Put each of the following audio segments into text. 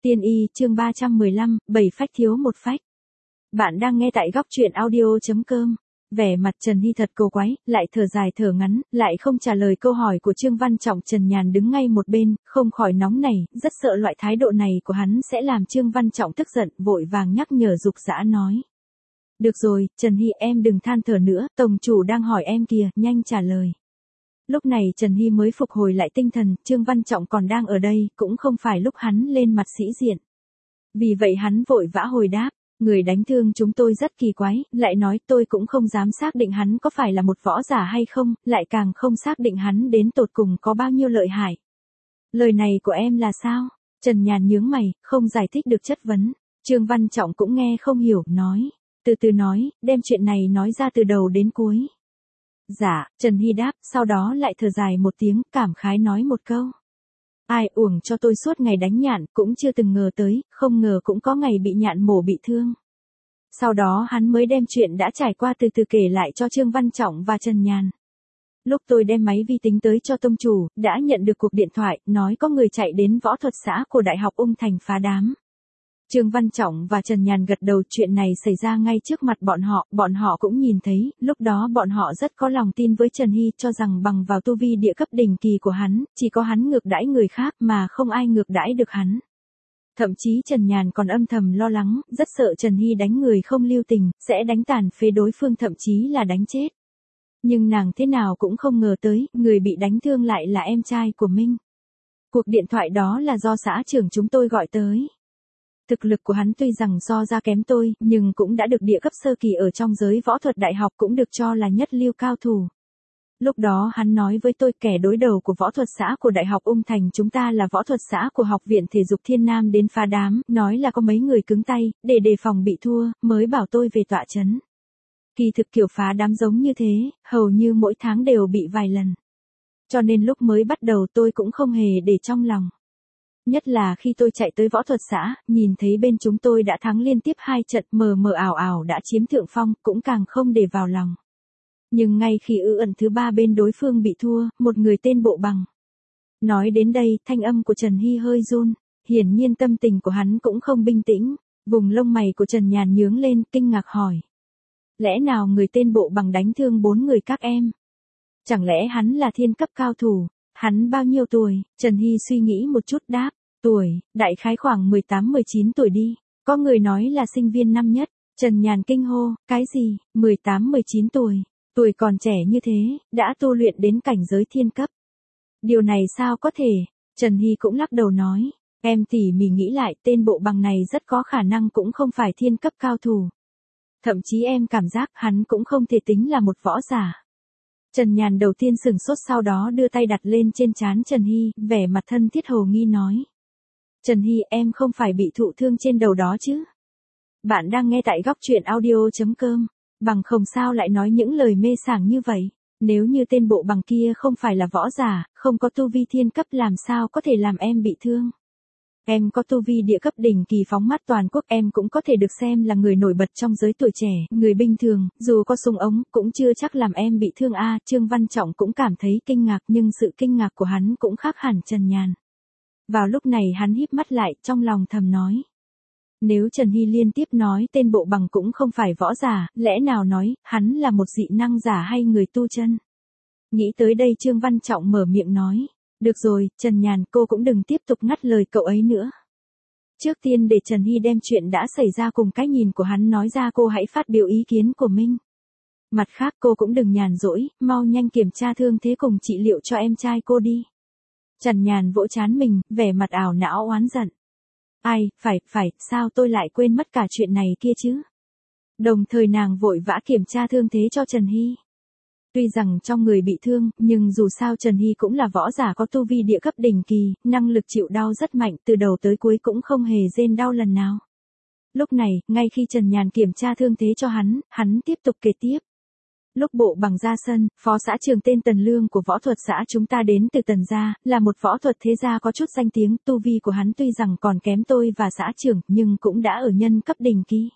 Tiên y chương 315, 7 phách thiếu một phách. Bạn đang nghe tại góc truyện audio.com. Vẻ mặt Trần Hy thật cầu quái, lại thở dài thở ngắn, lại không trả lời câu hỏi của Trương Văn Trọng. Trần Nhàn đứng ngay một bên, không khỏi nóng nảy, rất sợ loại thái độ này của hắn sẽ làm Trương Văn Trọng tức giận, vội vàng nhắc nhở giục giã nói. Được rồi, Trần Hy em đừng than thở nữa, tổng chủ đang hỏi em kìa, nhanh trả lời. Lúc này Trần Hy mới phục hồi lại tinh thần, Trương Văn Trọng còn đang ở đây, cũng không phải lúc hắn lên mặt sĩ diện. Vì vậy hắn vội vã hồi đáp, người đánh thương chúng tôi rất kỳ quái, lại nói tôi cũng không dám xác định hắn có phải là một võ giả hay không, lại càng không xác định hắn đến tột cùng có bao nhiêu lợi hại. Lời này của em là sao? Trần Nhàn nhướng mày, không giải thích được chất vấn. Trương Văn Trọng cũng nghe không hiểu, nói, từ từ nói, đem chuyện này nói ra từ đầu đến cuối. Dạ, Trần Hy đáp, sau đó lại thở dài một tiếng, cảm khái nói một câu. Ai uổng cho tôi suốt ngày đánh nhạn, cũng chưa từng ngờ tới, không ngờ cũng có ngày bị nhạn mổ bị thương. Sau đó hắn mới đem chuyện đã trải qua từ từ kể lại cho Trương Văn Trọng và Trần Nhàn. Lúc tôi đem máy vi tính tới cho tông chủ, đã nhận được cuộc điện thoại, nói có người chạy đến võ thuật xã của Đại học Ung Thành phá đám. Trương Văn Trọng và Trần Nhàn gật đầu, chuyện này xảy ra ngay trước mặt bọn họ cũng nhìn thấy, lúc đó bọn họ rất có lòng tin với Trần Hy, cho rằng bằng vào tu vi địa cấp đỉnh kỳ của hắn, chỉ có hắn ngược đãi người khác mà không ai ngược đãi được hắn. Thậm chí Trần Nhàn còn âm thầm lo lắng, rất sợ Trần Hy đánh người không lưu tình, sẽ đánh tàn phế đối phương, thậm chí là đánh chết. Nhưng nàng thế nào cũng không ngờ tới, người bị đánh thương lại là em trai của Minh. Cuộc điện thoại đó là do xã trưởng chúng tôi gọi tới. Thực lực của hắn tuy rằng so ra kém tôi, nhưng cũng đã được địa cấp sơ kỳ ở trong giới võ thuật đại học, cũng được cho là nhất lưu cao thủ. Lúc đó hắn nói với tôi, kẻ đối đầu của võ thuật xã của Đại học Ung Thành chúng ta là võ thuật xã của Học viện Thể dục Thiên Nam đến phá đám, nói là có mấy người cứng tay, để đề phòng bị thua, mới bảo tôi về tọa trấn. Kỳ thực kiểu phá đám giống như thế, hầu như mỗi tháng đều bị vài lần. Cho nên lúc mới bắt đầu tôi cũng không hề để trong lòng. Nhất là khi tôi chạy tới võ thuật xã, nhìn thấy bên chúng tôi đã thắng liên tiếp 2 trận, mờ mờ ảo ảo đã chiếm thượng phong, cũng càng không để vào lòng. Nhưng ngay khi ẩn thứ 3 bên đối phương bị thua, một người tên Bộ Bằng. Nói đến đây, thanh âm của Trần Hy hơi run, hiển nhiên tâm tình của hắn cũng không bình tĩnh. Vùng lông mày của Trần Nhàn nhướng lên, kinh ngạc hỏi. Lẽ nào người tên Bộ Bằng đánh thương 4 người các em? Chẳng lẽ hắn là thiên cấp cao thủ? Hắn bao nhiêu tuổi? Trần Hy suy nghĩ một chút đáp. Tuổi, đại khái khoảng 18-19 tuổi đi. Có người nói là sinh viên năm nhất. Trần Nhàn kinh hô, cái gì, 18-19 tuổi? Tuổi còn trẻ như thế, đã tu luyện đến cảnh giới thiên cấp. Điều này sao có thể? Trần Hy cũng lắc đầu nói. Em tỉ mỉ nghĩ lại, tên Bộ Bằng này rất có khả năng cũng không phải thiên cấp cao thủ. Thậm chí em cảm giác hắn cũng không thể tính là một võ giả. Trần Nhàn đầu tiên sửng sốt, sau đó đưa tay đặt lên trên trán Trần Hy, vẻ mặt thân thiết hồ nghi nói. Trần Hy, em không phải bị thụ thương trên đầu đó chứ? Bạn đang nghe tại góc truyện audio.com. Bằng không sao lại nói những lời mê sảng như vậy? Nếu như tên Bộ Bằng kia không phải là võ giả, không có tu vi thiên cấp, làm sao có thể làm em bị thương? Em có tu vi địa cấp đỉnh kỳ phóng mắt toàn quốc, em cũng có thể được xem là người nổi bật trong giới tuổi trẻ, người bình thường, dù có súng ống, cũng chưa chắc làm em bị thương a. Trương Văn Trọng cũng cảm thấy kinh ngạc, nhưng sự kinh ngạc của hắn cũng khác hẳn Trần Nhàn. Vào lúc này hắn híp mắt lại, trong lòng thầm nói. Nếu Trần Hy liên tiếp nói tên Bộ Bằng cũng không phải võ giả, lẽ nào nói, hắn là một dị năng giả hay người tu chân? Nghĩ tới đây Trương Văn Trọng mở miệng nói. Được rồi, Trần Nhàn, cô cũng đừng tiếp tục ngắt lời cậu ấy nữa. Trước tiên để Trần Hy đem chuyện đã xảy ra cùng cái nhìn của hắn nói ra, cô hãy phát biểu ý kiến của mình. Mặt khác cô cũng đừng nhàn rỗi, mau nhanh kiểm tra thương thế cùng trị liệu cho em trai cô đi. Trần Nhàn vỗ trán mình, vẻ mặt ảo não oán giận. Ai, phải, sao tôi lại quên mất cả chuyện này kia chứ? Đồng thời nàng vội vã kiểm tra thương thế cho Trần Hy. Tuy rằng trong người bị thương, nhưng dù sao Trần Hy cũng là võ giả có tu vi địa cấp đỉnh kỳ, năng lực chịu đau rất mạnh, từ đầu tới cuối cũng không hề rên đau lần nào. Lúc này, ngay khi Trần Nhàn kiểm tra thương thế cho hắn tiếp tục kể tiếp. Lúc Bộ Bằng ra sân, phó xã trưởng tên Tần Lương của võ thuật xã chúng ta đến từ Tần gia, là một võ thuật thế gia có chút danh tiếng, tu vi của hắn tuy rằng còn kém tôi và xã trưởng, nhưng cũng đã ở nhân cấp đỉnh kỳ.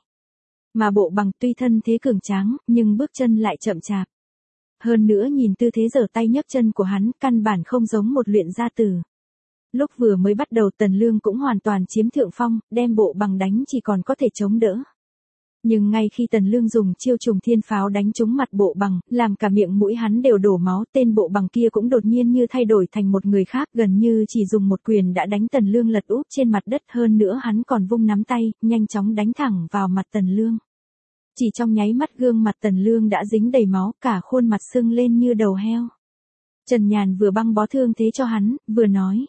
Mà Bộ Bằng tuy thân thế cường tráng, nhưng bước chân lại chậm chạp. Hơn nữa nhìn tư thế giở tay nhấc chân của hắn, căn bản không giống một luyện gia tử. Lúc vừa mới bắt đầu Tần Lương cũng hoàn toàn chiếm thượng phong, đem bộ bằng đánh chỉ còn có thể chống đỡ. Nhưng ngay khi Tần Lương dùng chiêu trùng thiên pháo đánh trúng mặt bộ bằng, làm cả miệng mũi hắn đều đổ máu, tên bộ bằng kia cũng đột nhiên như thay đổi thành một người khác, gần như chỉ dùng một quyền đã đánh Tần Lương lật úp trên mặt đất, hơn nữa hắn còn vung nắm tay, nhanh chóng đánh thẳng vào mặt Tần Lương. Chỉ trong nháy mắt gương mặt Tần Lương đã dính đầy máu, cả khuôn mặt sưng lên như đầu heo. Trần Nhàn vừa băng bó thương thế cho hắn, vừa nói.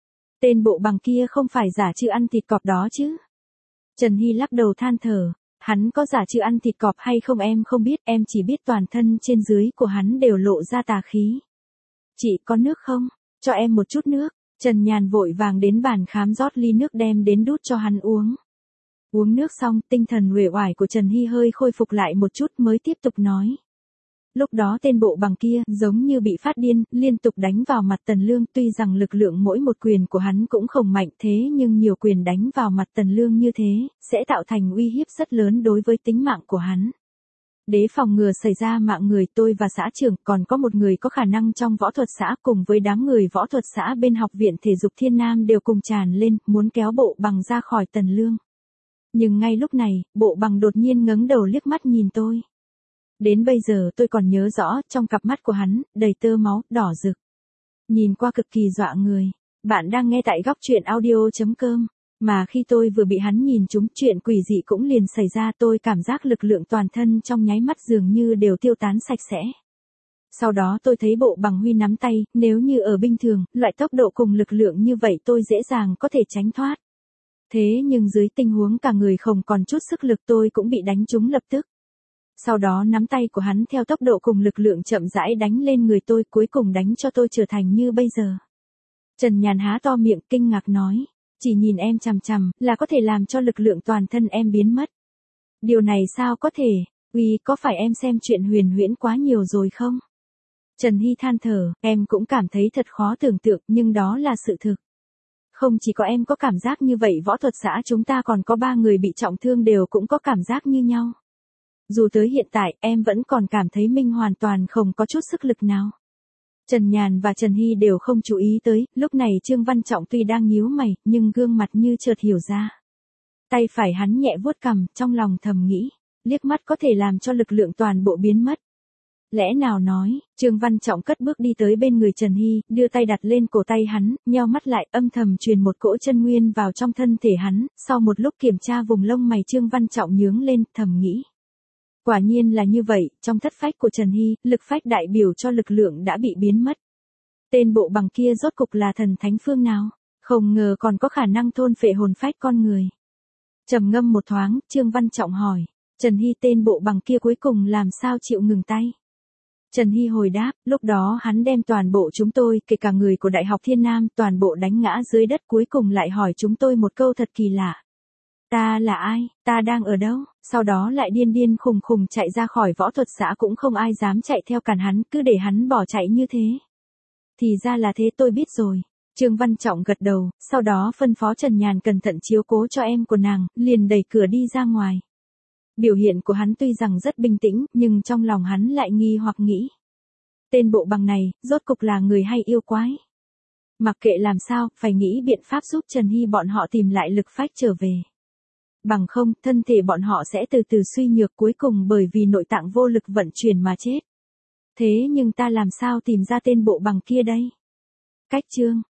Tên bộ bằng kia không phải giả chư ăn thịt cọp đó chứ? Trần Hy lắc đầu than thở. Hắn có giả chư ăn thịt cọp hay không em không biết, em chỉ biết toàn thân trên dưới của hắn đều lộ ra tà khí. Chị có nước không? Cho em một chút nước. Trần Nhàn vội vàng đến bàn khám rót ly nước đem đến đút cho hắn uống. Uống nước xong, tinh thần uể oải của Trần Hy hơi khôi phục lại một chút mới tiếp tục nói. Lúc đó tên bộ bằng kia giống như bị phát điên, liên tục đánh vào mặt Tần Lương, tuy rằng lực lượng mỗi một quyền của hắn cũng không mạnh thế nhưng nhiều quyền đánh vào mặt Tần Lương như thế, sẽ tạo thành uy hiếp rất lớn đối với tính mạng của hắn. Để phòng ngừa xảy ra mạng người, tôi và xã trưởng còn có một người có khả năng trong võ thuật xã cùng với đám người võ thuật xã bên học viện thể dục Thiên Nam đều cùng tràn lên, muốn kéo bộ bằng ra khỏi Tần Lương. Nhưng ngay lúc này, bộ bằng đột nhiên ngẩng đầu liếc mắt nhìn tôi. Đến bây giờ tôi còn nhớ rõ, trong cặp mắt của hắn, đầy tơ máu, đỏ rực. Nhìn qua cực kỳ dọa người. Bạn đang nghe tại góc truyện audio.com. Mà khi tôi vừa bị hắn nhìn trúng, chuyện quỷ dị cũng liền xảy ra, tôi cảm giác lực lượng toàn thân trong nháy mắt dường như đều tiêu tán sạch sẽ. Sau đó tôi thấy bộ bằng huy nắm tay, nếu như ở bình thường, loại tốc độ cùng lực lượng như vậy tôi dễ dàng có thể tránh thoát. Thế nhưng dưới tình huống cả người không còn chút sức lực tôi cũng bị đánh trúng lập tức. Sau đó nắm tay của hắn theo tốc độ cùng lực lượng chậm rãi đánh lên người tôi, cuối cùng đánh cho tôi trở thành như bây giờ. Trần Nhàn há to miệng kinh ngạc nói, chỉ nhìn em chằm chằm là có thể làm cho lực lượng toàn thân em biến mất. Điều này sao có thể, có phải em xem chuyện huyền huyễn quá nhiều rồi không? Trần Hy than thở, em cũng cảm thấy thật khó tưởng tượng nhưng đó là sự thực. Không chỉ có em có cảm giác như vậy, võ thuật xã chúng ta còn có 3 người bị trọng thương đều cũng có cảm giác như nhau. Dù tới hiện tại, em vẫn còn cảm thấy mình hoàn toàn không có chút sức lực nào. Trần Nhàn và Trần Hy đều không chú ý tới, lúc này Trương Văn Trọng tuy đang nhíu mày, nhưng gương mặt như chợt hiểu ra. Tay phải hắn nhẹ vuốt cằm, trong lòng thầm nghĩ, liếc mắt có thể làm cho lực lượng toàn bộ biến mất. Lẽ nào nói, Trương Văn Trọng cất bước đi tới bên người Trần Hy, đưa tay đặt lên cổ tay hắn, nheo mắt lại, âm thầm truyền một cỗ chân nguyên vào trong thân thể hắn, sau một lúc kiểm tra vùng lông mày Trương Văn Trọng nhướng lên, thầm nghĩ. Quả nhiên là như vậy, trong thất phách của Trần Hy, lực phách đại biểu cho lực lượng đã bị biến mất. Tên bộ bằng kia rốt cục là thần thánh phương nào, không ngờ còn có khả năng thôn phệ hồn phách con người. Trầm ngâm một thoáng, Trương Văn Trọng hỏi, Trần Hy tên bộ bằng kia cuối cùng làm sao chịu ngừng tay? Trần Hy hồi đáp, lúc đó hắn đem toàn bộ chúng tôi, kể cả người của Đại học Thiên Nam, toàn bộ đánh ngã dưới đất, cuối cùng lại hỏi chúng tôi một câu thật kỳ lạ. Ta là ai, ta đang ở đâu, sau đó lại điên điên khùng khùng chạy ra khỏi võ thuật xã, cũng không ai dám chạy theo cản hắn, cứ để hắn bỏ chạy như thế. Thì ra là thế, tôi biết rồi. Trương Văn Trọng gật đầu, sau đó phân phó Trần Nhàn cẩn thận chiếu cố cho em của nàng, liền đẩy cửa đi ra ngoài. Biểu hiện của hắn tuy rằng rất bình tĩnh, nhưng trong lòng hắn lại nghi hoặc nghĩ. Tên bộ bằng này, rốt cục là người hay yêu quái? Mặc kệ làm sao, phải nghĩ biện pháp giúp Trần Hy bọn họ tìm lại lực phách trở về. Bằng không, thân thể bọn họ sẽ từ từ suy nhược, cuối cùng bởi vì nội tạng vô lực vận chuyển mà chết. Thế nhưng ta làm sao tìm ra tên bộ bằng kia đây? Cách chương